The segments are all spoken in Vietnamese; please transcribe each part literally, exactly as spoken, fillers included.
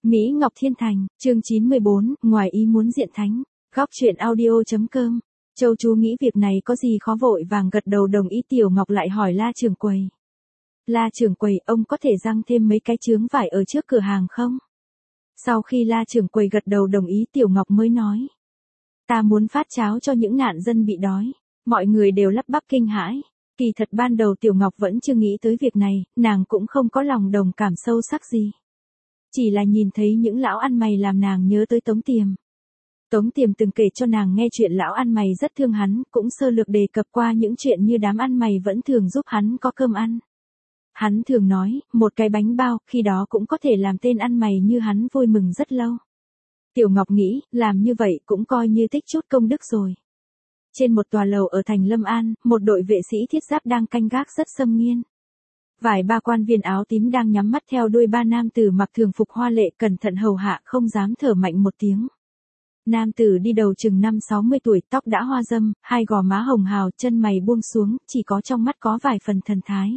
Mỹ Ngọc Thiên Thành, chương chín mươi bốn, ngoài ý muốn diện thánh. Góc truyện audio.com. Châu chú nghĩ việc này có gì khó, vội vàng gật đầu đồng ý. Tiểu Ngọc lại hỏi La trưởng quầy. La trưởng quầy, ông có thể răng thêm mấy cái chướng vải ở trước cửa hàng không? Sau khi La trưởng quầy gật đầu đồng ý, Tiểu Ngọc mới nói. Ta muốn phát cháo cho những nạn dân bị đói. Mọi người đều lắp bắp kinh hãi. Kỳ thật ban đầu Tiểu Ngọc vẫn chưa nghĩ tới việc này, nàng cũng không có lòng đồng cảm sâu sắc gì. Chỉ là nhìn thấy những lão ăn mày làm nàng nhớ tới Tống Tiềm. Tống Tiềm từng kể cho nàng nghe chuyện lão ăn mày rất thương hắn, cũng sơ lược đề cập qua những chuyện như đám ăn mày vẫn thường giúp hắn có cơm ăn. Hắn thường nói, một cái bánh bao, khi đó cũng có thể làm tên ăn mày như hắn vui mừng rất lâu. Tiểu Ngọc nghĩ, làm như vậy cũng coi như tích chút công đức rồi. Trên một tòa lầu ở thành Lâm An, một đội vệ sĩ thiết giáp đang canh gác rất xâm nghiêm. Vài ba quan viên áo tím đang nhắm mắt theo đuôi ba nam tử mặc thường phục hoa lệ, cẩn thận hầu hạ, không dám thở mạnh một tiếng. Nam tử đi đầu chừng năm sáu mươi tuổi, tóc đã hoa râm, hai gò má hồng hào, chân mày buông xuống, chỉ có trong mắt có vài phần thần thái.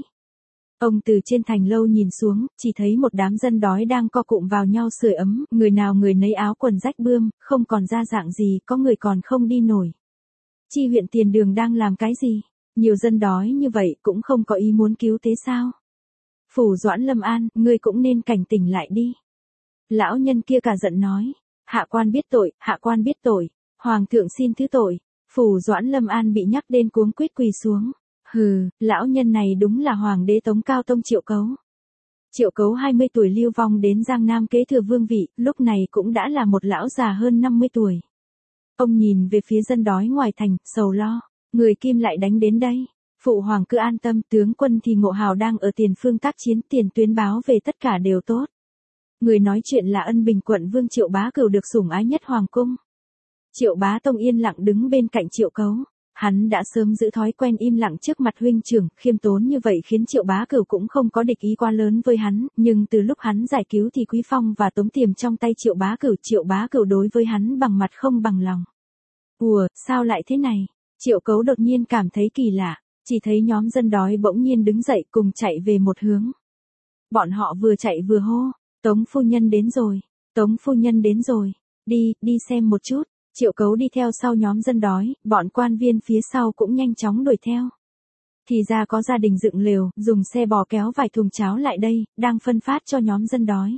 Ông từ trên thành lâu nhìn xuống, chỉ thấy một đám dân đói đang co cụm vào nhau sưởi ấm, người nào người nấy áo quần rách bươm, không còn ra dạng gì, có người còn không đi nổi. Chi huyện tiền đường đang làm cái gì? Nhiều dân đói như vậy cũng không có ý muốn cứu tế sao? Phủ Doãn Lâm An, ngươi cũng nên cảnh tỉnh lại đi. Lão nhân kia cả giận nói. Hạ quan biết tội, hạ quan biết tội. Hoàng thượng xin thứ tội. Phủ Doãn Lâm An bị nhắc đến cuống quýt quỳ xuống. Hừ, lão nhân này đúng là hoàng đế Tống Cao Tông Triệu Cấu. Triệu Cấu hai mươi tuổi lưu vong đến Giang Nam kế thừa vương vị, lúc này cũng đã là một lão già hơn năm mươi tuổi. Ông nhìn về phía dân đói ngoài thành, sầu lo. Người Kim lại đánh đến đây. Phụ hoàng cứ an tâm, tướng quân thì Ngộ Hào đang ở tiền phương tác chiến, tiền tuyến báo về tất cả đều tốt. Người nói chuyện là Ân Bình quận vương Triệu Bá Cửu, được sủng ái nhất hoàng cung. Triệu Bá Tông yên lặng đứng bên cạnh Triệu Cấu. Hắn đã sớm giữ thói quen im lặng trước mặt huynh trưởng, khiêm tốn như vậy khiến Triệu Bá Cửu cũng không có địch ý quá lớn với hắn, nhưng từ lúc hắn giải cứu thì Quý Phong và Tống Tiềm trong tay Triệu Bá Cửu, Triệu Bá Cửu đối với hắn bằng mặt không bằng lòng. Ủa, sao lại thế này? Triệu Cấu đột nhiên cảm thấy kỳ lạ, chỉ thấy nhóm dân đói bỗng nhiên đứng dậy cùng chạy về một hướng. Bọn họ vừa chạy vừa hô, Tống phu nhân đến rồi, Tống phu nhân đến rồi, đi, đi xem một chút. Triệu Cấu đi theo sau nhóm dân đói, bọn quan viên phía sau cũng nhanh chóng đuổi theo. Thì ra có gia đình dựng lều, dùng xe bò kéo vài thùng cháo lại đây, đang phân phát cho nhóm dân đói.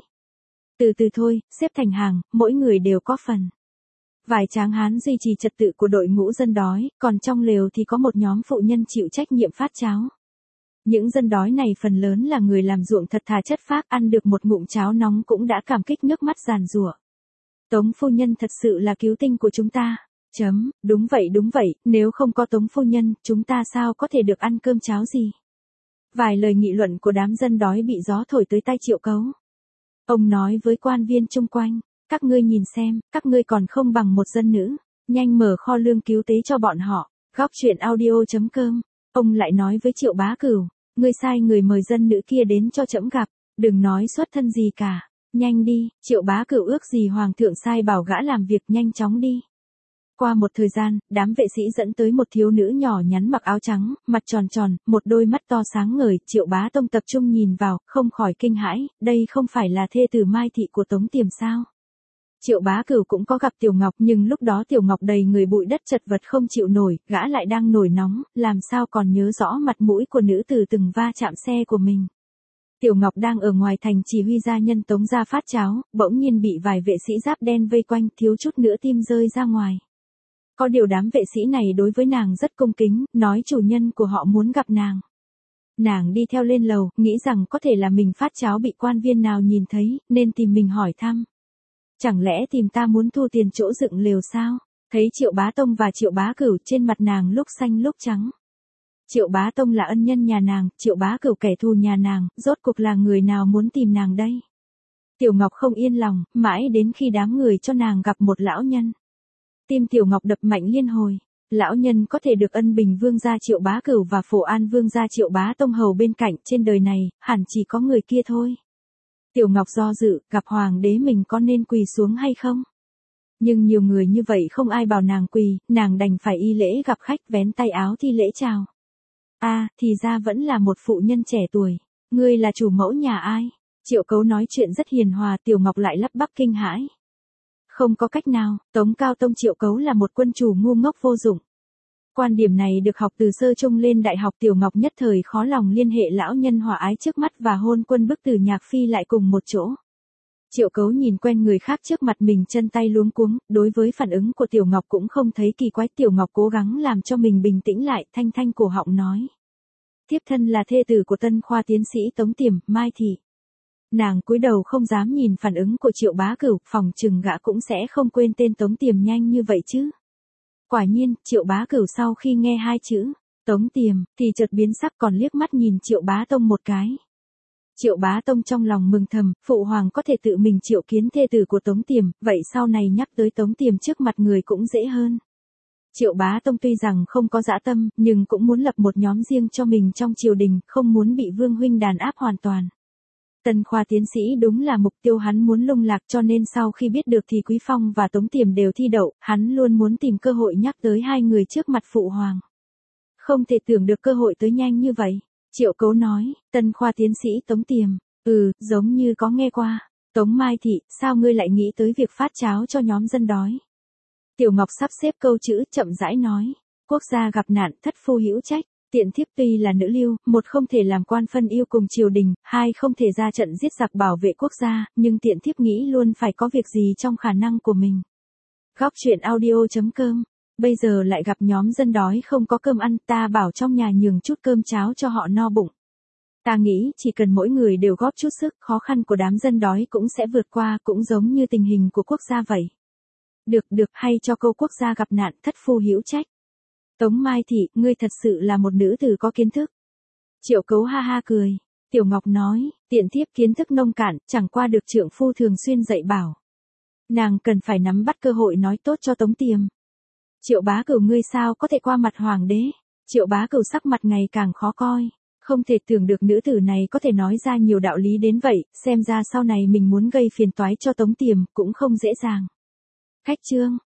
Từ từ thôi, xếp thành hàng, mỗi người đều có phần. Vài tráng hán duy trì trật tự của đội ngũ dân đói, còn trong lều thì có một nhóm phụ nhân chịu trách nhiệm phát cháo. Những dân đói này phần lớn là người làm ruộng thật thà chất phác, ăn được một ngụm cháo nóng cũng đã cảm kích nước mắt giàn giụa. Tống phu nhân thật sự là cứu tinh của chúng ta. Chấm, đúng vậy đúng vậy, nếu không có Tống phu nhân, chúng ta sao có thể được ăn cơm cháo gì? Vài lời nghị luận của đám dân đói bị gió thổi tới tai Triệu Cấu. Ông nói với quan viên chung quanh. Các ngươi nhìn xem, các ngươi còn không bằng một dân nữ, nhanh mở kho lương cứu tế cho bọn họ. Góc truyện audio.com. Ông lại nói với Triệu Bá Cửu, ngươi sai người mời dân nữ kia đến cho trẫm gặp, đừng nói xuất thân gì cả, nhanh đi. Triệu Bá Cửu ước gì hoàng thượng sai bảo gã làm việc, nhanh chóng đi. Qua một thời gian, đám vệ sĩ dẫn tới một thiếu nữ nhỏ nhắn mặc áo trắng, mặt tròn tròn, một đôi mắt to sáng ngời. Triệu Bá Tông tập trung nhìn vào, không khỏi kinh hãi, đây không phải là thê tử Mai Thị của Tống Tiềm sao? Triệu Bá Cửu cũng có gặp Tiểu Ngọc, nhưng lúc đó Tiểu Ngọc đầy người bụi đất chật vật không chịu nổi, gã lại đang nổi nóng, làm sao còn nhớ rõ mặt mũi của nữ tử từng va chạm xe của mình. Tiểu Ngọc đang ở ngoài thành chỉ huy gia nhân Tống ra phát cháo, bỗng nhiên bị vài vệ sĩ giáp đen vây quanh, thiếu chút nữa tim rơi ra ngoài. Có điều đám vệ sĩ này đối với nàng rất cung kính, nói chủ nhân của họ muốn gặp nàng. Nàng đi theo lên lầu, nghĩ rằng có thể là mình phát cháo bị quan viên nào nhìn thấy, nên tìm mình hỏi thăm. Chẳng lẽ tìm ta muốn thu tiền chỗ dựng lều sao? Thấy Triệu Bá Tông và Triệu Bá Cửu, trên mặt nàng lúc xanh lúc trắng. Triệu Bá Tông là ân nhân nhà nàng, Triệu Bá Cửu kẻ thù nhà nàng, rốt cuộc là người nào muốn tìm nàng đây? Tiểu Ngọc không yên lòng, mãi đến khi đám người cho nàng gặp một lão nhân. Tim Tiểu Ngọc đập mạnh liên hồi. Lão nhân có thể được Ân Bình vương gia Triệu Bá Cửu và Phổ An vương gia Triệu Bá Tông hầu bên cạnh, trên đời này, hẳn chỉ có người kia thôi. Tiểu Ngọc do dự, gặp hoàng đế mình có nên quỳ xuống hay không? Nhưng nhiều người như vậy không ai bảo nàng quỳ, nàng đành phải y lễ gặp khách, vén tay áo thi lễ chào. A, à, thì ra vẫn là một phụ nhân trẻ tuổi. Ngươi là chủ mẫu nhà ai? Triệu Cấu nói chuyện rất hiền hòa, Tiểu Ngọc lại lắp bắp kinh hãi. Không có cách nào, Tống Cao Tông Triệu Cấu là một quân chủ ngu ngốc vô dụng. Quan điểm này được học từ sơ trung lên đại học. Tiểu Ngọc nhất thời khó lòng liên hệ lão nhân hòa ái trước mắt và hôn quân bức tử Nhạc Phi lại cùng một chỗ. Triệu Cấu nhìn quen người khác trước mặt mình chân tay luống cuống, đối với phản ứng của Tiểu Ngọc cũng không thấy kỳ quái. Tiểu Ngọc cố gắng làm cho mình bình tĩnh lại, thanh thanh cổ họng nói. Tiếp thân là thê tử của tân khoa tiến sĩ Tống Tiềm, Mai Thị. Nàng cúi đầu không dám nhìn phản ứng của Triệu Bá Cửu, phòng chừng gã cũng sẽ không quên tên Tống Tiềm nhanh như vậy chứ. Quả nhiên, Triệu Bá Cửu sau khi nghe hai chữ Tống Tiềm thì chợt biến sắc, còn liếc mắt nhìn Triệu Bá Tông một cái. Triệu Bá Tông trong lòng mừng thầm, phụ hoàng có thể tự mình triệu kiến thê tử của Tống Tiềm, vậy sau này nhắc tới Tống Tiềm trước mặt người cũng dễ hơn. Triệu Bá Tông tuy rằng không có dã tâm, nhưng cũng muốn lập một nhóm riêng cho mình trong triều đình, không muốn bị Vương huynh đàn áp hoàn toàn. Tân khoa tiến sĩ đúng là mục tiêu hắn muốn lung lạc, cho nên sau khi biết được thì Quý Phong và Tống Tiềm đều thi đậu, hắn luôn muốn tìm cơ hội nhắc tới hai người trước mặt phụ hoàng. Không thể tưởng được cơ hội tới nhanh như vậy. Triệu Cấu nói, tân khoa tiến sĩ Tống Tiềm, ừ, giống như có nghe qua. Tống Mai Thị, sao ngươi lại nghĩ tới việc phát cháo cho nhóm dân đói? Tiểu Ngọc sắp xếp câu chữ, chậm rãi nói, quốc gia gặp nạn, thất phu hữu trách. Tiện thiếp tuy là nữ lưu, một không thể làm quan phân yêu cùng triều đình, hai không thể ra trận giết giặc bảo vệ quốc gia, nhưng tiện thiếp nghĩ luôn phải có việc gì trong khả năng của mình. Góc truyện audio chấm com. Bây giờ lại gặp nhóm dân đói không có cơm ăn, ta bảo trong nhà nhường chút cơm cháo cho họ no bụng. Ta nghĩ chỉ cần mỗi người đều góp chút sức, khó khăn của đám dân đói cũng sẽ vượt qua, cũng giống như tình hình của quốc gia vậy. Được được, hay cho câu quốc gia gặp nạn, thất phu hữu trách. Tống Mai Thị, ngươi thật sự là một nữ tử có kiến thức. Triệu Cấu ha ha cười. Tiểu Ngọc nói, tiện thiếp kiến thức nông cạn, chẳng qua được trượng phu thường xuyên dạy bảo. Nàng cần phải nắm bắt cơ hội nói tốt cho Tống Tiềm. Triệu Bá Cửu, ngươi sao có thể qua mặt hoàng đế? Triệu Bá Cửu sắc mặt ngày càng khó coi. Không thể tưởng được nữ tử này có thể nói ra nhiều đạo lý đến vậy, xem ra sau này mình muốn gây phiền toái cho Tống Tiềm cũng không dễ dàng. Khách trương,